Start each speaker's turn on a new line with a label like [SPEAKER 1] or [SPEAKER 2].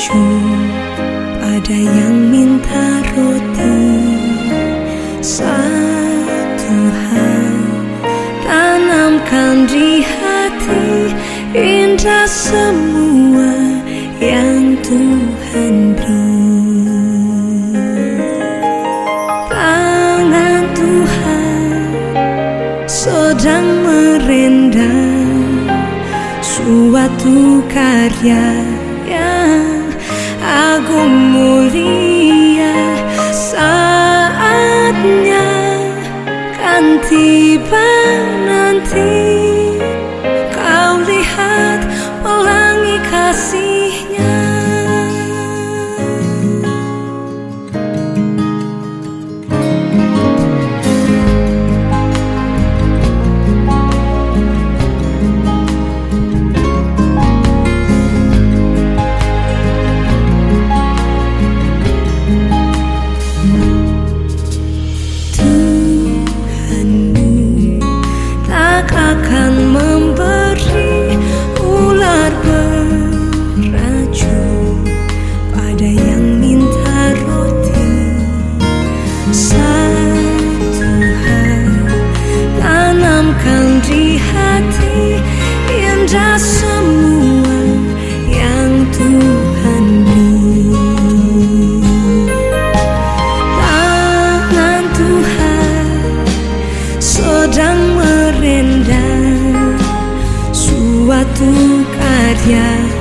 [SPEAKER 1] beracun pada yang minta roti. Satu hal tanamkan di hati, indah semua yang Tuhan beri. Tangan Tuhan sedang merendam suatu karya yang agung mulia. Saatnya kan tiba nanti, kau lihat pelangi kasih-Nya. Akan memberi ular beracun pada yang minta roti. Satu hal tanamkan di hati, indah semua yang Tuhan beri. Tangan Tuhan sedang merendam suatu karya